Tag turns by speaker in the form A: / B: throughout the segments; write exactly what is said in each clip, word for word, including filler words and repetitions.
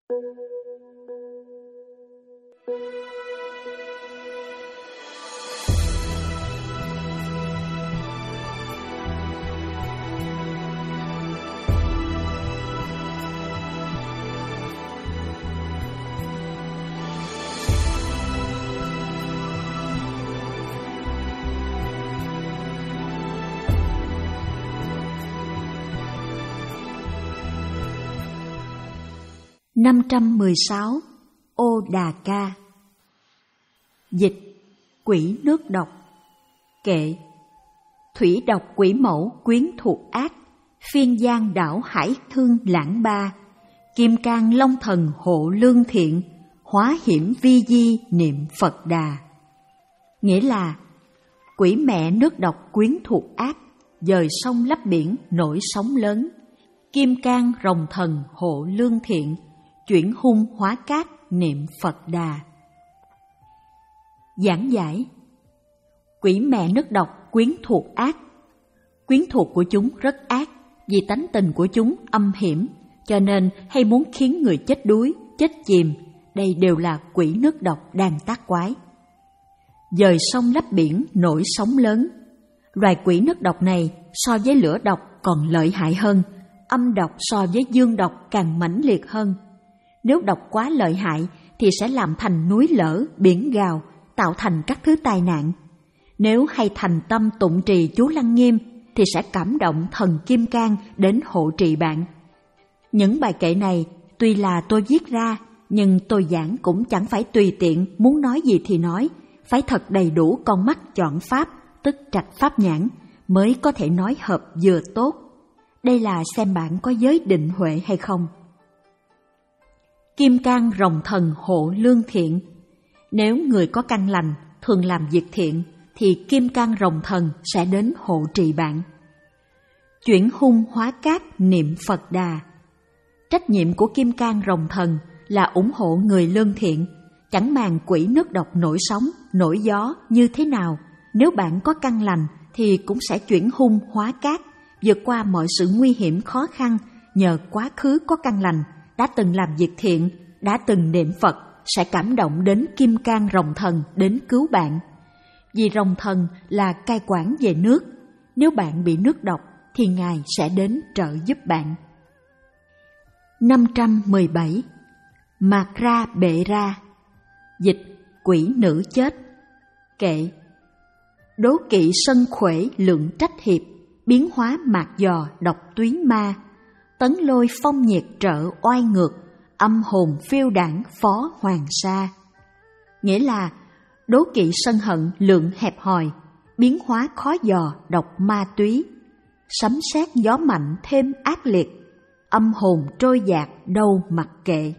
A: năm trăm mười sáu. Ô Đà Ca. Dịch: Quỷ nước độc. Kệ: Thủy độc quỷ mẫu quyến thuộc ác, phiên giang đảo hải thương lãng ba, kim cang long thần hộ lương thiện, hóa hiểm vi di niệm Phật Đà. Nghĩa là quỷ mẹ nước độc quyến thuộc ác, dời sông lấp biển nổi sóng lớn, kim cang rồng thần hộ lương thiện, chuyển hung hóa cát niệm Phật Đà. Giảng giải: Quỷ mẹ nước độc quyến thuộc ác. Quyến thuộc của chúng rất ác, vì tánh tình của chúng âm hiểm, cho nên hay muốn khiến người chết đuối, chết chìm. Đây đều là quỷ nước độc đang tác quái. Dời sông lấp biển nổi sóng lớn. Loài quỷ nước độc này so với lửa độc còn lợi hại hơn, âm độc so với dương độc càng mãnh liệt hơn. Nếu độc quá lợi hại thì sẽ làm thành núi lở, biển gào, tạo thành các thứ tai nạn. Nếu hay thành tâm tụng trì chú Lăng Nghiêm thì sẽ cảm động thần Kim Cang đến hộ trì bạn. Những bài kệ này tuy là tôi viết ra, nhưng tôi giảng cũng chẳng phải tùy tiện, muốn nói gì thì nói, phải thật đầy đủ con mắt chọn pháp, tức trạch pháp nhãn, mới có thể nói hợp vừa tốt. Đây là xem bạn có giới định huệ hay không. Kim cang rồng thần hộ lương thiện. Nếu người có căn lành, thường làm việc thiện, thì kim cang rồng thần sẽ đến hộ trì bạn. Chuyển hung hóa cát niệm Phật Đà. Trách nhiệm của kim cang rồng thần là ủng hộ người lương thiện, chẳng màng quỷ nước độc nổi sóng, nổi gió như thế nào. Nếu bạn có căn lành thì cũng sẽ chuyển hung hóa cát, vượt qua mọi sự nguy hiểm khó khăn, nhờ quá khứ có căn lành, đã từng làm việc thiện, đã từng niệm Phật, sẽ cảm động đến kim cang rồng thần đến cứu bạn. Vì rồng thần là cai quản về nước, nếu bạn bị nước độc thì Ngài sẽ đến trợ giúp bạn. năm trăm mười bảy. Mạt ra bệ ra. Dịch: Quỷ nữ chết. Kệ: Đố kỵ sân khuể lượng trách hiệp, biến hóa mạt dò độc túy ma, tấn lôi phong nhiệt trợ oai ngược, âm hồn phiêu đảng phó hoàng sa. Nghĩa là đố kỵ sân hận lượng hẹp hòi, biến hóa khó dò độc ma túy, sấm sét gió mạnh thêm ác liệt, âm hồn trôi dạt đâu mặc kệ.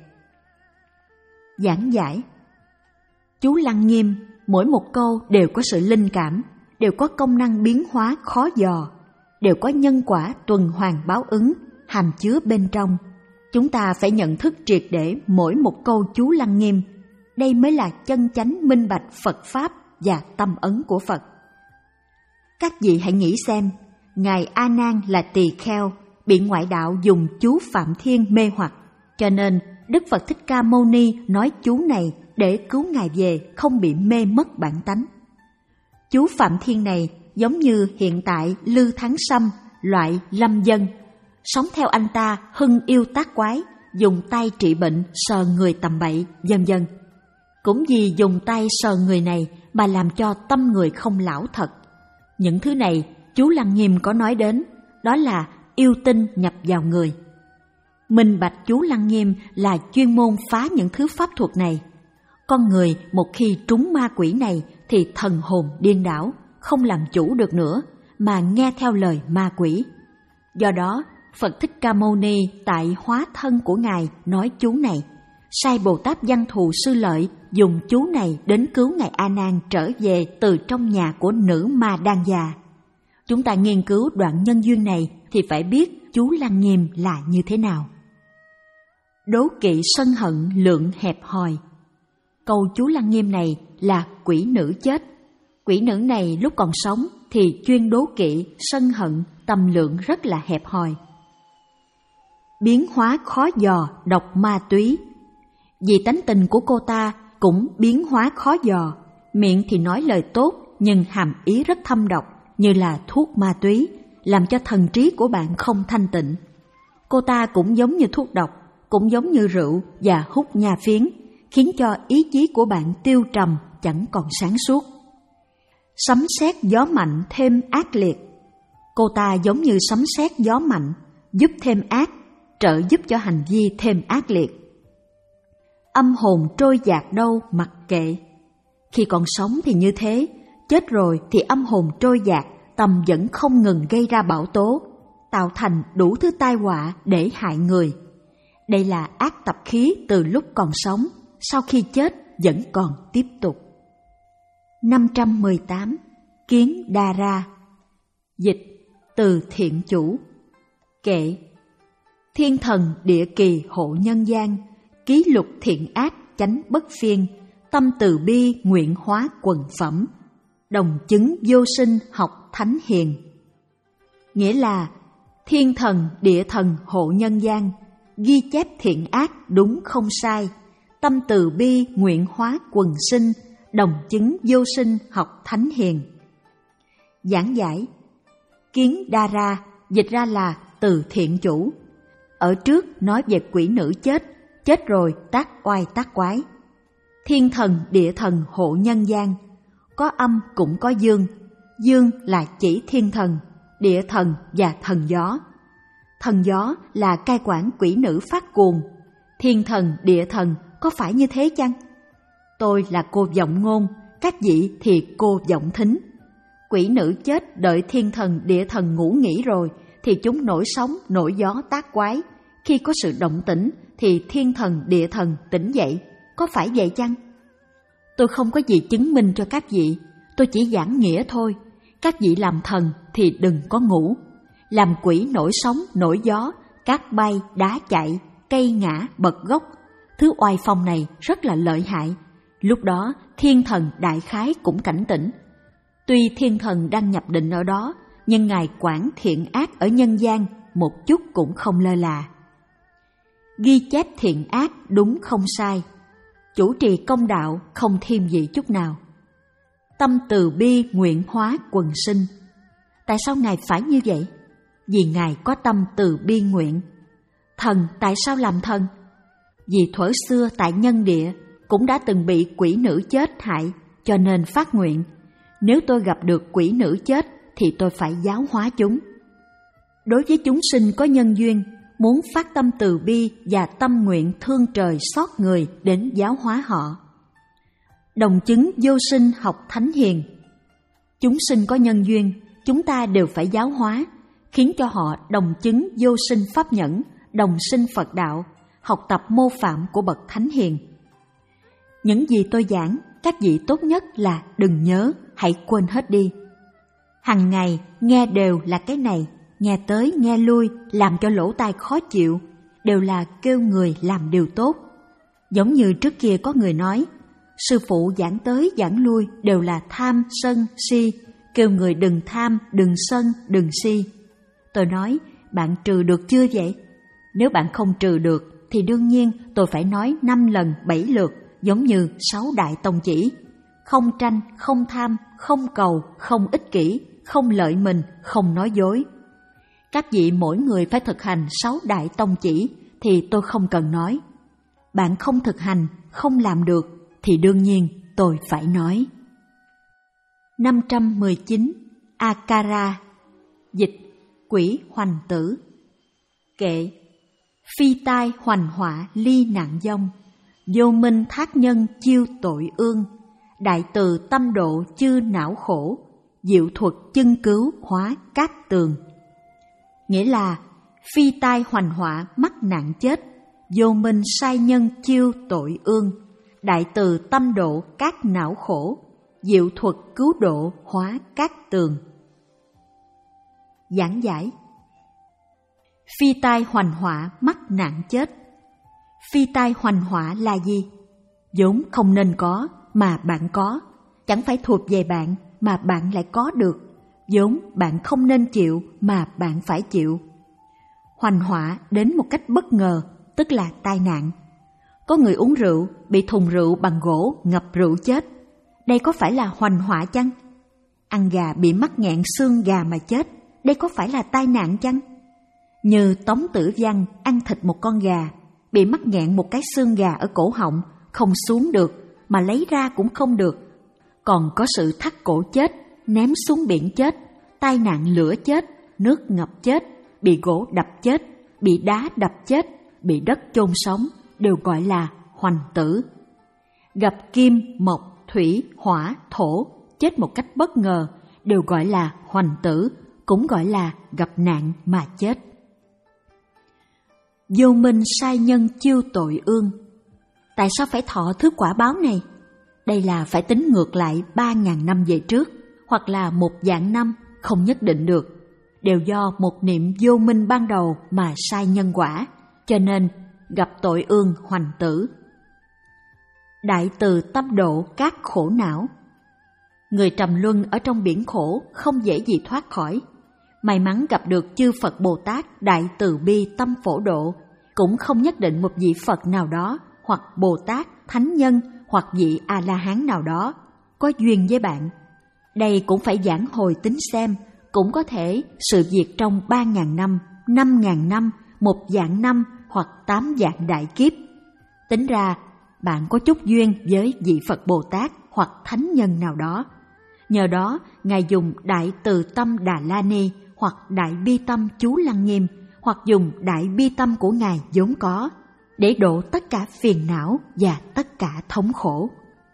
A: Giảng giải: Chú Lăng Nghiêm mỗi một câu đều có sự linh cảm, đều có công năng biến hóa khó dò, đều có nhân quả tuần hoàn báo ứng hàm chứa bên trong. Chúng ta phải nhận thức triệt để mỗi một câu chú Lăng Nghiêm. Đây mới là chân chánh minh bạch Phật Pháp và tâm ấn của Phật. Các vị hãy nghĩ xem, Ngài A Nan là tỳ kheo, bị ngoại đạo dùng chú Phạm Thiên mê hoặc, cho nên Đức Phật Thích Ca Mâu Ni nói chú này để cứu Ngài về không bị mê mất bản tánh. Chú Phạm Thiên này giống như hiện tại Lư Thắng Sâm, loại lâm dân, sống theo anh ta hưng yêu tác quái, dùng tay trị bệnh, sờ người tầm bậy, vân vân. Cũng vì dùng tay sờ người này mà làm cho tâm người không lão thật. Những thứ này chú Lăng Nghiêm có nói đến, đó là yêu tinh nhập vào người. Minh bạch chú Lăng Nghiêm là chuyên môn phá những thứ pháp thuật này. Con người một khi trúng ma quỷ này thì thần hồn điên đảo, không làm chủ được nữa, mà nghe theo lời ma quỷ. Do đó, Phật Thích Ca Mâu Ni tại hóa thân của Ngài nói chú này, sai Bồ Tát Văn Thù Sư Lợi dùng chú này đến cứu Ngài A Nan trở về từ trong nhà của nữ ma đan già. Chúng ta nghiên cứu đoạn nhân duyên này thì phải biết chú Lăng Nghiêm là như thế nào. Đố kỵ sân hận lượng hẹp hòi. Câu chú Lăng Nghiêm này là quỷ nữ chết. Quỷ nữ này lúc còn sống thì chuyên đố kỵ, sân hận, tâm lượng rất là hẹp hòi. Biến hóa khó dò độc ma túy, Vì tánh tình của cô ta cũng biến hóa khó dò, miệng thì nói lời tốt nhưng hàm ý rất thâm độc như là thuốc ma túy, làm cho thần trí của bạn không thanh tịnh. Cô ta cũng giống như thuốc độc, cũng giống như rượu và hút nha phiến, khiến cho ý chí của bạn tiêu trầm, chẳng còn sáng suốt. Sấm sét gió mạnh thêm ác liệt. Cô ta giống như sấm sét gió mạnh, giúp thêm ác, trợ giúp cho hành vi thêm ác liệt. Âm hồn trôi dạt đâu mặc kệ. Khi còn sống thì như thế, chết rồi thì âm hồn trôi dạt, tâm vẫn không ngừng gây ra bão tố, tạo thành đủ thứ tai họa để hại người. Đây là ác tập khí từ lúc còn sống, sau khi chết vẫn còn tiếp tục. năm trăm mười tám. Kiến đa ra. Dịch từ thiện chủ. Kệ: thiên thần địa kỳ hộ nhân gian, ký lục thiện ác chánh bất phiên, tâm từ bi nguyện hóa quần phẩm, đồng chứng vô sinh học thánh hiền. Nghĩa là thiên thần địa thần hộ nhân gian, ghi chép thiện ác đúng không sai, tâm từ bi nguyện hóa quần sinh, đồng chứng vô sinh học thánh hiền. Giảng giải: kiến đa ra dịch ra là từ thiện chủ. Ở trước nói về quỷ nữ chết, chết rồi tác oai tác quái. Thiên thần địa thần hộ nhân gian, có âm cũng có dương. Dương là chỉ thiên thần, địa thần và thần gió. Thần gió là cai quản quỷ nữ phát cuồng. Thiên thần địa thần có phải như thế chăng? Tôi là cô vọng ngôn, các vị thì cô vọng thính. Quỷ nữ chết đợi thiên thần địa thần ngủ nghỉ rồi thì chúng nổi sóng nổi gió tác quái. Khi có sự động tĩnh thì thiên thần địa thần tỉnh dậy, có phải vậy chăng? Tôi không có gì chứng minh cho các vị, tôi chỉ giảng nghĩa thôi. Các vị làm thần thì đừng có ngủ. Làm quỷ nổi sóng nổi gió, cát bay đá chạy, cây ngã bật gốc. Thứ oai phong này rất là lợi hại. Lúc đó thiên thần đại khái cũng cảnh tỉnh. Tuy thiên thần đang nhập định ở đó, nhưng Ngài quản thiện ác ở nhân gian một chút cũng không lơ là. Ghi chép thiện ác đúng không sai, chủ trì công đạo không thêm gì chút nào. Tâm từ bi nguyện hóa quần sinh. Tại sao Ngài phải như vậy? Vì Ngài có tâm từ bi nguyện. Thần tại sao làm thần? Vì thuở xưa tại nhân địa cũng đã từng bị quỷ nữ chết hại, cho nên phát nguyện, nếu tôi gặp được quỷ nữ chết thì tôi phải giáo hóa chúng. Đối với chúng sinh có nhân duyên, muốn phát tâm từ bi và tâm nguyện thương trời xót người đến giáo hóa họ. Đồng chứng vô sinh học thánh hiền. Chúng sinh có nhân duyên, chúng ta đều phải giáo hóa, khiến cho họ đồng chứng vô sinh pháp nhẫn, đồng sinh Phật đạo, học tập mô phạm của bậc thánh hiền. Những gì tôi giảng, các vị tốt nhất là đừng nhớ, hãy quên hết đi. Hằng ngày nghe đều là cái này, nghe tới nghe lui làm cho lỗ tai khó chịu, đều là kêu người làm điều tốt. Giống như trước kia có người nói, sư phụ giảng tới giảng lui đều là tham, sân, si, kêu người đừng tham, đừng sân, đừng si. Tôi nói, bạn trừ được chưa vậy? Nếu bạn không trừ được, thì đương nhiên tôi phải nói năm lần bảy lượt, giống như sáu đại tông chỉ. Không tranh, không tham, không cầu, không ích kỷ, không lợi mình, không nói dối. Các vị mỗi người phải thực hành sáu đại tông chỉ thì tôi không cần nói. Bạn không thực hành, không làm được thì đương nhiên tôi phải nói. năm trăm mười chín. Akara. Dịch quỷ hoành tử. Kệ: phi tai hoành họa ly nạn vong, vô minh thác nhân chiêu tội ương, đại từ tâm độ chư não khổ, diệu thuật chân cứu hóa cát tường. Nghĩa là phi tai hoành họa mắc nạn chết, vô minh sai nhân chiêu tội ương, đại từ tâm độ các não khổ, diệu thuật cứu độ hóa cát tường. Giảng giải: phi tai hoành họa mắc nạn chết. Phi tai hoành họa là gì? Vốn không nên có mà bạn có, chẳng phải thuộc về bạn mà bạn lại có được, vốn bạn không nên chịu mà bạn phải chịu. Hoành họa đến một cách bất ngờ, tức là tai nạn. Có người uống rượu, bị thùng rượu bằng gỗ ngập rượu chết. Đây có phải là hoành họa chăng? Ăn gà bị mắc nghẹn xương gà mà chết, đây có phải là tai nạn chăng? Như Tống Tử Văn ăn thịt một con gà, bị mắc nghẹn một cái xương gà ở cổ họng, không xuống được, mà lấy ra cũng không được. Còn có sự thắt cổ chết, ném xuống biển chết, tai nạn lửa chết, nước ngập chết, bị gỗ đập chết, bị đá đập chết, bị đất chôn sống, đều gọi là hoành tử. Gặp kim, mộc, thủy, hỏa, thổ, chết một cách bất ngờ, đều gọi là hoành tử, cũng gọi là gặp nạn mà chết. Vô minh sai nhân chiêu tội ương. Tại sao phải thọ thứ quả báo này? Đây là phải tính ngược lại ba ngàn năm về trước, hoặc là một vạn năm, không nhất định được. Đều do một niệm vô minh ban đầu mà sai nhân quả, cho nên gặp tội ương hoành tử. Đại từ tâm độ các khổ não. Người trầm luân ở trong biển khổ không dễ gì thoát khỏi. May mắn gặp được chư Phật Bồ Tát đại từ bi tâm phổ độ, cũng không nhất định một vị Phật nào đó, hoặc Bồ Tát, Thánh Nhân, hoặc vị A-la-hán nào đó, có duyên với bạn. Đây cũng phải giảng hồi tính xem, cũng có thể sự việc trong ba ngàn năm, năm ngàn năm, một vạn năm, hoặc tám vạn đại kiếp. Tính ra, bạn có chút duyên với vị Phật Bồ Tát hoặc Thánh Nhân nào đó. Nhờ đó, Ngài dùng Đại Từ Tâm Đà La Ni hoặc Đại Bi Tâm Chú Lăng Nghiêm, hoặc dùng Đại Bi Tâm của Ngài vốn có, để độ tất cả phiền não và tất cả thống khổ.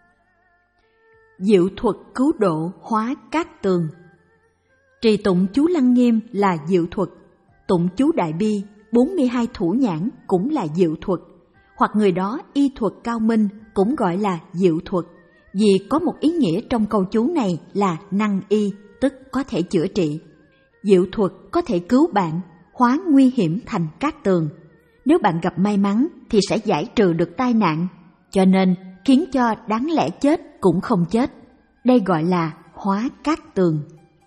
A: Diệu thuật cứu độ hóa cát tường. Trì tụng chú Lăng Nghiêm là diệu thuật, tụng chú Đại Bi, bốn mươi hai thủ nhãn cũng là diệu thuật, hoặc người đó y thuật cao minh cũng gọi là diệu thuật, vì có một ý nghĩa trong câu chú này là năng y, tức có thể chữa trị. Diệu thuật có thể cứu bạn, hóa nguy hiểm thành cát tường. Nếu bạn gặp may mắn thì sẽ giải trừ được tai nạn, cho nên khiến cho đáng lẽ chết cũng không chết. Đây gọi là hóa cát tường.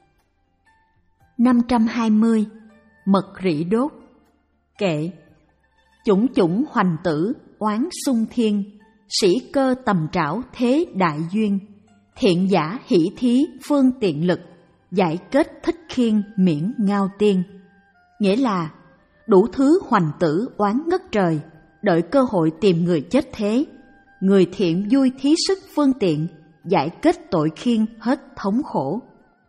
A: năm trăm hai mươi. Mật rỉ đốt. Kệ. Chủng chủng hoành tử, oán xung thiên, sĩ cơ tầm trảo thế đại duyên, thiện giả hỷ thí phương tiện lực, giải kết thích khiên miễn ngao tiên. Nghĩa là đủ thứ hoành tử oán ngất trời, đợi cơ hội tìm người chết thế. Người thiện vui thí sức phương tiện, giải kết tội khiên hết thống khổ.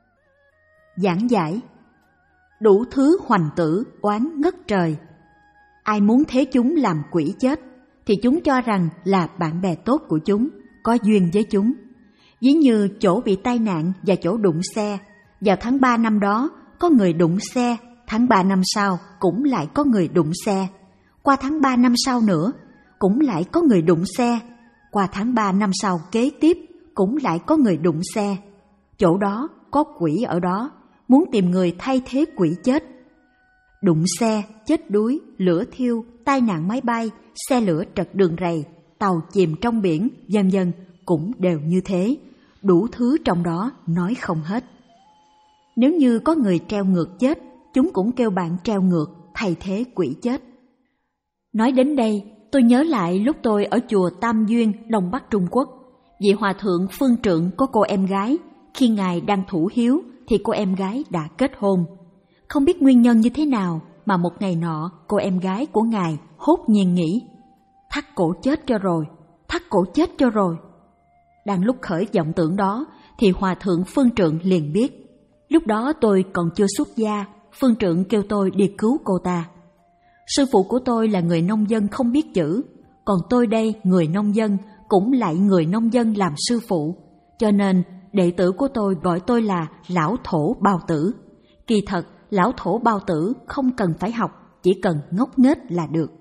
A: Giảng giải. Đủ thứ hoành tử oán ngất trời. Ai muốn thế chúng làm quỷ chết, thì chúng cho rằng là bạn bè tốt của chúng, có duyên với chúng. Ví như chỗ bị tai nạn và chỗ đụng xe. Vào tháng ba năm đó, có người đụng xe, tháng ba năm sau cũng lại có người đụng xe. Qua tháng ba năm sau nữa, cũng lại có người đụng xe. Qua tháng ba năm sau kế tiếp, cũng lại có người đụng xe. Chỗ đó có quỷ ở đó, muốn tìm người thay thế quỷ chết. Đụng xe, chết đuối, lửa thiêu, tai nạn máy bay, xe lửa trật đường rầy, tàu chìm trong biển, vân vân cũng đều như thế. Đủ thứ trong đó nói không hết. Nếu như có người treo ngược chết, chúng cũng kêu bạn treo ngược, thay thế quỷ chết. Nói đến đây, tôi nhớ lại lúc tôi ở chùa Tam Duyên, Đông Bắc Trung Quốc. Vị hòa thượng phương trượng có cô em gái, khi Ngài đang thủ hiếu thì cô em gái đã kết hôn. Không biết nguyên nhân như thế nào mà một ngày nọ cô em gái của Ngài hốt nhiên nghĩ: thắt cổ chết cho rồi, thắt cổ chết cho rồi. Đang lúc khởi vọng tưởng đó thì hòa thượng phương trượng liền biết. Lúc đó tôi còn chưa xuất gia, phương trượng kêu tôi đi cứu cô ta. Sư phụ của tôi là người nông dân không biết chữ, còn tôi đây người nông dân cũng lại người nông dân làm sư phụ, cho nên đệ tử của tôi gọi tôi là lão thổ bao tử. Kỳ thật, lão thổ bao tử không cần phải học, chỉ cần ngốc nghếch là được.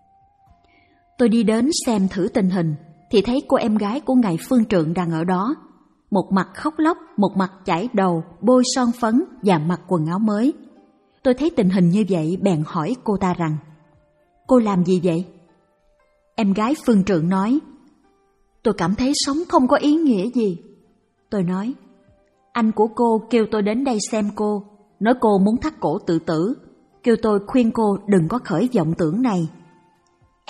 A: Tôi đi đến xem thử tình hình, thì thấy cô em gái của ngài phương trượng đang ở đó. Một mặt khóc lóc, một mặt chải đầu, bôi son phấn và mặc quần áo mới. Tôi thấy tình hình như vậy bèn hỏi cô ta rằng: cô làm gì vậy? Em gái phương trượng nói: tôi cảm thấy sống không có ý nghĩa gì. Tôi nói: anh của cô kêu tôi đến đây xem cô, nói cô muốn thắt cổ tự tử, kêu tôi khuyên cô đừng có khởi vọng tưởng này.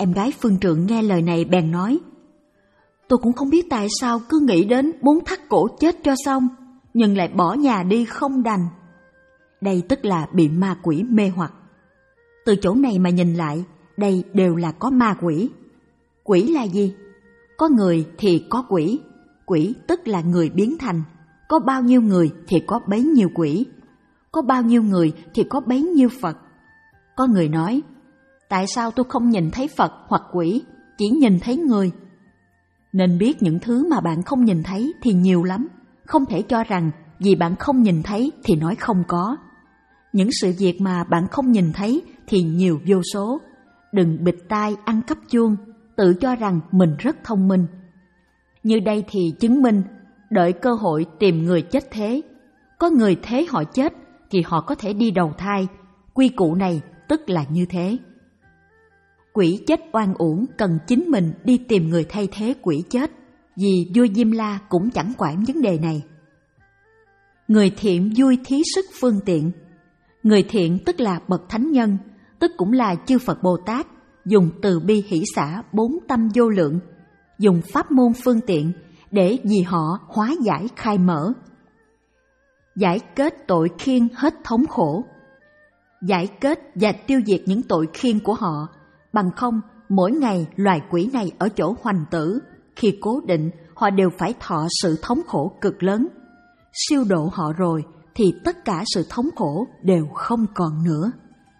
A: Em gái phương trượng nghe lời này bèn nói: tôi cũng không biết tại sao cứ nghĩ đến muốn thắt cổ chết cho xong, nhưng lại bỏ nhà đi không đành. Đây tức là bị ma quỷ mê hoặc. Từ chỗ này mà nhìn lại, đây đều là có ma quỷ. Quỷ là gì? Có người thì có quỷ. Quỷ tức là người biến thành. Có bao nhiêu người thì có bấy nhiêu quỷ. Có bao nhiêu người thì có bấy nhiêu Phật. Có người nói: tại sao tôi không nhìn thấy Phật hoặc quỷ, chỉ nhìn thấy người? Nên biết những thứ mà bạn không nhìn thấy thì nhiều lắm. Không thể cho rằng vì bạn không nhìn thấy thì nói không có. Những sự việc mà bạn không nhìn thấy thì nhiều vô số. Đừng bịt tai ăn cắp chuông, tự cho rằng mình rất thông minh. Như đây thì chứng minh, đợi cơ hội tìm người chết thế. Có người thế họ chết thì họ có thể đi đầu thai. Quy củ này tức là như thế. Quỷ chết oan uổng cần chính mình đi tìm người thay thế quỷ chết, vì vua Diêm La cũng chẳng quản vấn đề này. Người thiện vui thí sức phương tiện. Người thiện tức là bậc thánh nhân, tức cũng là chư Phật Bồ Tát, dùng từ bi hỷ xả bốn tâm vô lượng, dùng pháp môn phương tiện để vì họ hóa giải khai mở. Giải kết tội khiên hết thống khổ. Giải kết và tiêu diệt những tội khiên của họ, bằng không mỗi ngày loài quỷ này ở chỗ hoành tử, khi cố định họ đều phải thọ sự thống khổ cực lớn. Siêu độ họ rồi thì tất cả sự thống khổ đều không còn nữa.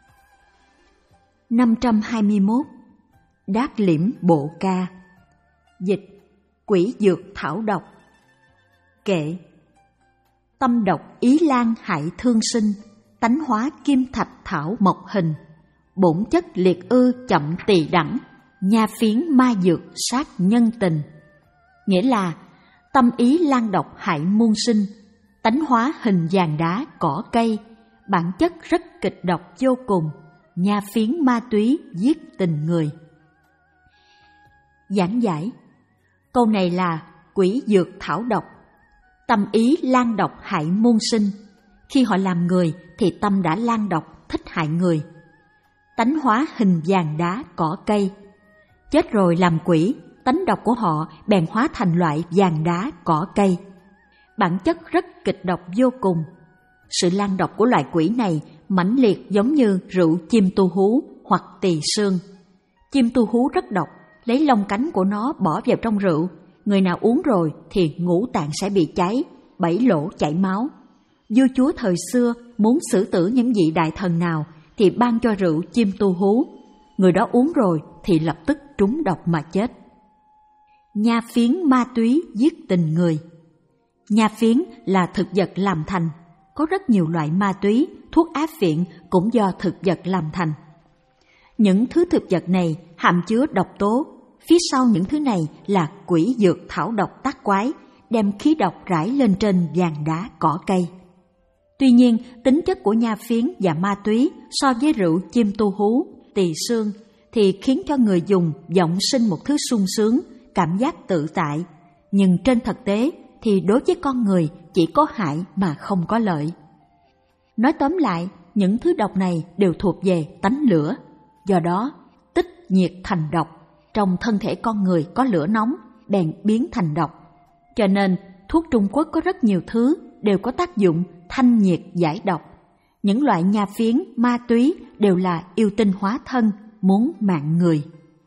A: năm trăm hai mươi mốt. Đát liễm bộ ca. Dịch: quỷ dược thảo độc. Kệ: tâm độc ý lan hại thương sinh, tánh hóa kim thạch thảo mộc hình, bổn chất liệt ư chậm tỳ đẳng, nha phiến ma dược sát nhân tình. Nghĩa là tâm ý lan độc hại muôn sinh, tánh hóa hình vàng đá cỏ cây, bản chất rất kịch độc vô cùng, nha phiến ma túy giết tình người. Giảng giải: câu này là quỷ dược thảo độc. Tâm ý lan độc hại muôn sinh. Khi họ làm người thì tâm đã lan độc thích hại người. Tánh hóa hình vàng đá cỏ cây. Chết rồi làm quỷ, tánh độc của họ bèn hóa thành loại vàng đá cỏ cây. Bản chất rất kịch độc vô cùng. Sự lan độc của loại quỷ này mãnh liệt giống như rượu chim tu hú hoặc tỳ xương. Chim tu hú rất độc, lấy lông cánh của nó bỏ vào trong rượu. Người nào uống rồi thì ngũ tạng sẽ bị cháy, bảy lỗ chảy máu. Vua chúa thời xưa muốn xử tử những vị đại thần nào thì ban cho rượu chim tu hú. Người đó uống rồi thì lập tức trúng độc mà chết. Nha phiến ma túy giết tình người. Nha phiến là thực vật làm thành. Có rất nhiều loại ma túy, thuốc áp viện cũng do thực vật làm thành. Những thứ thực vật này hàm chứa độc tố. Phía sau những thứ này là quỷ dược thảo độc tác quái, đem khí độc rải lên trên vàng đá cỏ cây. Tuy nhiên, tính chất của nha phiến và ma túy so với rượu chim tu hú, tỳ xương thì khiến cho người dùng vọng sinh một thứ sung sướng, cảm giác tự tại. Nhưng trên thực tế thì đối với con người chỉ có hại mà không có lợi. Nói tóm lại, những thứ độc này đều thuộc về tánh lửa. Do đó, tích nhiệt thành độc. Trong thân thể con người có lửa nóng, bèn biến thành độc. Cho nên, thuốc Trung Quốc có rất nhiều thứ đều có tác dụng thanh nhiệt giải độc. Những loại nha phiến, ma túy đều là yêu tinh hóa thân, muốn mạng người.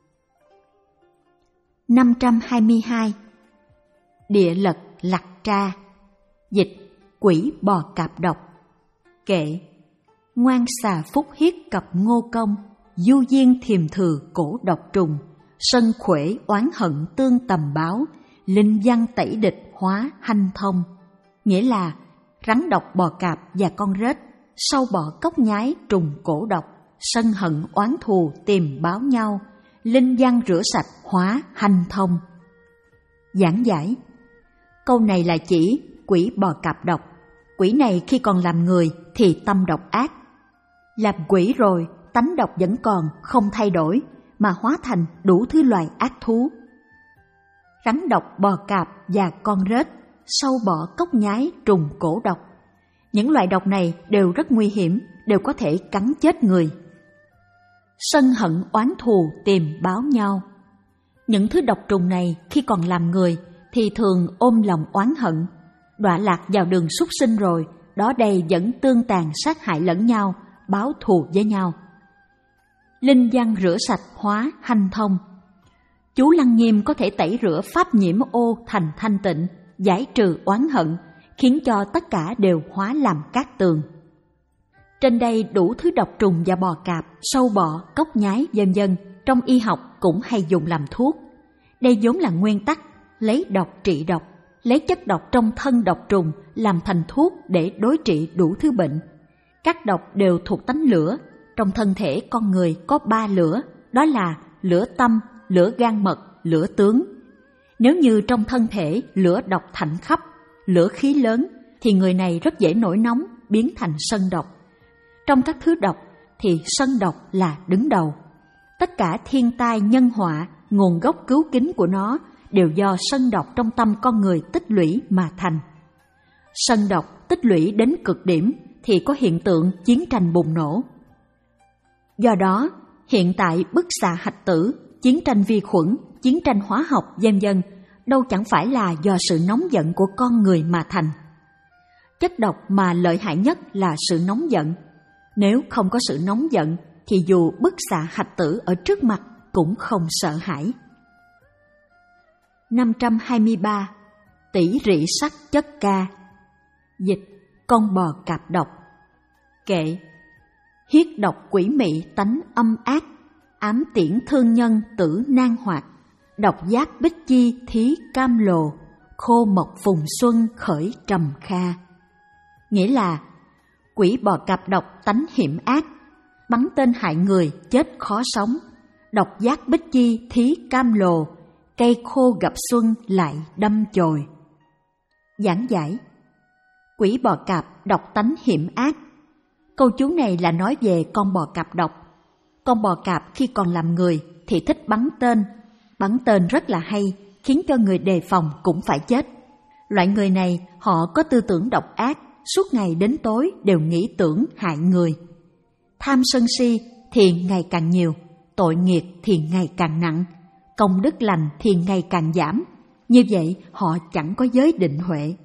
A: năm trăm hai mươi hai. Địa lật lặc tra. Dịch: quỷ bò cạp độc. Kệ: ngoan xà phúc hiết cập ngô công, du diên thiềm thừa cổ độc trùng, sân khuể oán hận tương tầm báo, linh văn tẩy địch hóa hanh thông. Nghĩa là rắn độc bò cạp và con rết, sâu bọ cốc nhái trùng cổ độc, sân hận oán thù tìm báo nhau, linh văn rửa sạch hóa hanh thông. Giảng giải: câu này là chỉ quỷ bò cạp độc. Quỷ này khi còn làm người thì tâm độc ác. Làm quỷ rồi, tánh độc vẫn còn, không thay đổi, mà hóa thành đủ thứ loài ác thú. Rắn độc bò cạp và con rết, sâu bọ cốc nhái trùng cổ độc. Những loại độc này đều rất nguy hiểm, đều có thể cắn chết người. sân hận oán thù tìm báo nhau. Những thứ độc trùng này khi còn làm người thì thường ôm lòng oán hận, đọa lạc vào đường súc sinh rồi, đó đây vẫn tương tàn sát hại lẫn nhau, báo thù với nhau. Linh văn rửa sạch hóa hanh thông. Chú Lăng Nghiêm có thể tẩy rửa pháp nhiễm ô thành thanh tịnh, giải trừ oán hận, khiến cho tất cả đều hóa làm cát tường. Trên đây đủ thứ độc trùng và bò cạp, sâu bọ, cốc nhái vân vân trong y học cũng hay dùng làm thuốc. Đây vốn là nguyên tắc lấy độc trị độc, lấy chất độc trong thân độc trùng làm thành thuốc để đối trị đủ thứ bệnh. Các độc đều thuộc tánh lửa. Trong thân thể con người có ba lửa, đó là lửa tâm, lửa gan mật, lửa tướng. Nếu như trong thân thể lửa độc thạnh khắp, lửa khí lớn, thì người này rất dễ nổi nóng, biến thành sân độc. Trong các thứ độc thì sân độc là đứng đầu. Tất cả thiên tai nhân họa, nguồn gốc cứu kính của nó đều do sân độc trong tâm con người tích lũy mà thành. Sân độc tích lũy đến cực điểm thì có hiện tượng chiến tranh bùng nổ. Do đó, hiện tại bức xạ hạch tử, chiến tranh vi khuẩn, chiến tranh hóa học vân vân đâu chẳng phải là do sự nóng giận của con người mà thành. Chất độc mà lợi hại nhất là sự nóng giận. Nếu không có sự nóng giận thì dù bức xạ hạch tử ở trước mặt cũng không sợ hãi. năm trăm hai mươi ba. Tỷ rỉ sắt chất ca. Dịch: con bò cạp độc. Kệ: hiết độc quỷ mị tánh âm ác, ám tiễn thương nhân tử nan hoạt, độc giác bích chi thí cam lồ, khô mộc phùng xuân khởi trầm kha. Nghĩa là quỷ bò cạp độc tánh hiểm ác, bắn tên hại người chết khó sống, độc giác bích chi thí cam lồ, cây khô gặp xuân lại đâm chồi. Giảng giải: quỷ bò cạp độc tánh hiểm ác. Câu chú này là nói về con bò cạp độc. Con bò cạp khi còn làm người thì thích bắn tên. Bắn tên rất là hay, khiến cho người đề phòng cũng phải chết. Loại người này họ có tư tưởng độc ác, suốt ngày đến tối đều nghĩ tưởng hại người. Tham sân si thì ngày càng nhiều, tội nghiệp thì ngày càng nặng, công đức lành thì ngày càng giảm. Như vậy họ chẳng có giới định huệ.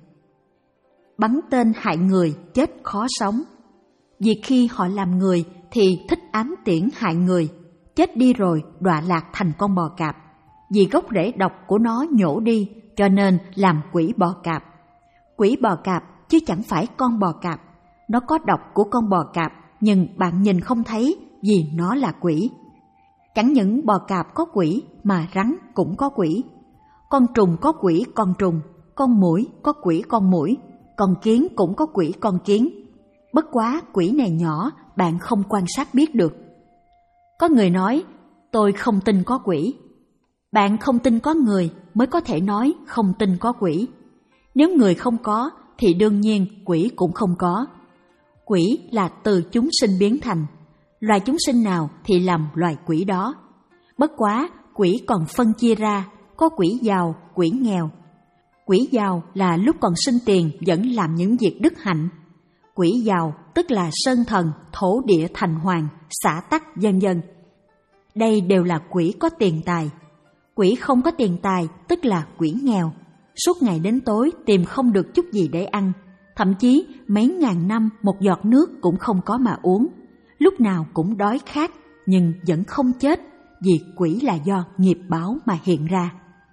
A: Bắn tên hại người chết khó sống. Vì khi họ làm người thì thích ám tiễn hại người, chết đi rồi đọa lạc thành con bò cạp. Vì gốc rễ độc của nó nhổ đi, cho nên làm quỷ bò cạp. Quỷ bò cạp chứ chẳng phải con bò cạp. Nó có độc của con bò cạp, nhưng bạn nhìn không thấy vì nó là quỷ. Chẳng những bò cạp có quỷ mà rắn cũng có quỷ. Con trùng có quỷ con trùng, con muỗi có quỷ con muỗi, con kiến cũng có quỷ con kiến. Bất quá quỷ này nhỏ, bạn không quan sát biết được. Có người nói, tôi không tin có quỷ. Bạn không tin có người mới có thể nói không tin có quỷ. Nếu người không có thì đương nhiên quỷ cũng không có. Quỷ là từ chúng sinh biến thành. Loài chúng sinh nào thì làm loài quỷ đó. Bất quá quỷ còn phân chia ra, có quỷ giàu, quỷ nghèo. Quỷ giàu là lúc còn sinh tiền vẫn làm những việc đức hạnh. Quỷ giàu tức là sơn thần, thổ địa thành hoàng, xã tắc vân vân. Đây đều là quỷ có tiền tài. Quỷ không có tiền tài tức là quỷ nghèo. Suốt ngày đến tối tìm không được chút gì để ăn, thậm chí mấy ngàn năm một giọt nước cũng không có mà uống. Lúc nào cũng đói khát nhưng vẫn không chết, vì quỷ là do nghiệp báo mà hiện ra.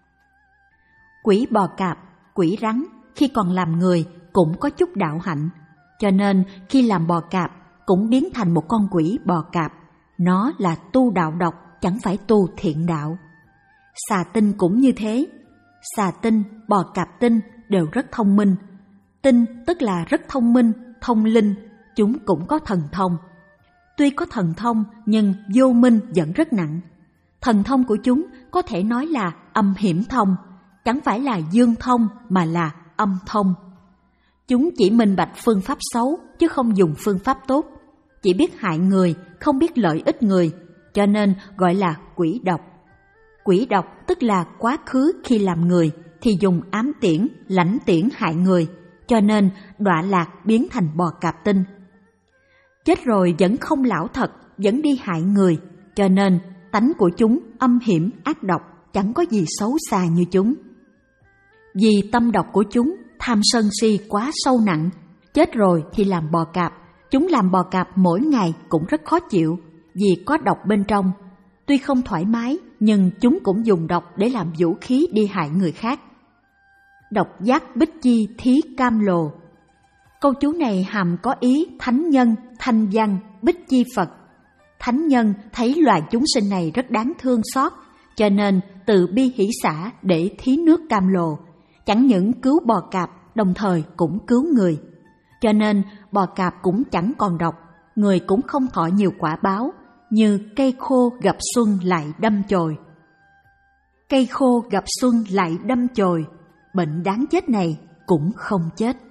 A: Quỷ bò cạp, quỷ rắn khi còn làm người cũng có chút đạo hạnh, cho nên khi làm bò cạp cũng biến thành một con quỷ bò cạp. Nó là tu đạo độc, chẳng phải tu thiện đạo. Xà tinh cũng như thế. Xà tinh, bò cạp tinh đều rất thông minh. Tinh tức là rất thông minh, thông linh, chúng cũng có thần thông. Tuy có thần thông nhưng vô minh vẫn rất nặng. Thần thông của chúng có thể nói là âm hiểm thông, chẳng phải là dương thông mà là âm thông. Chúng chỉ minh bạch phương pháp xấu chứ không dùng phương pháp tốt, chỉ biết hại người, không biết lợi ích người, cho nên gọi là quỷ độc. Quỷ độc tức là quá khứ khi làm người thì dùng ám tiễn, lãnh tiễn hại người, cho nên đọa lạc biến thành bò cạp tinh. Chết rồi vẫn không lão thật, vẫn đi hại người, cho nên tánh của chúng âm hiểm ác độc, chẳng có gì xấu xa như chúng. Vì tâm độc của chúng, tham sân si quá sâu nặng, chết rồi thì làm bò cạp. Chúng làm bò cạp mỗi ngày cũng rất khó chịu, vì có độc bên trong. Tuy không thoải mái, nhưng chúng cũng dùng độc để làm vũ khí đi hại người khác. Độc giác bích chi thí cam lồ. Câu chú này hàm có ý thánh nhân, thanh văn, bích chi Phật. Thánh nhân thấy loài chúng sinh này rất đáng thương xót, cho nên từ bi hỷ xả để thí nước cam lồ, chẳng những cứu bò cạp, đồng thời cũng cứu người. Cho nên bò cạp cũng chẳng còn độc, người cũng không thọ nhiều quả báo, như cây khô gặp xuân lại đâm chồi. Cây khô gặp xuân lại đâm chồi, bệnh đáng chết này cũng không chết.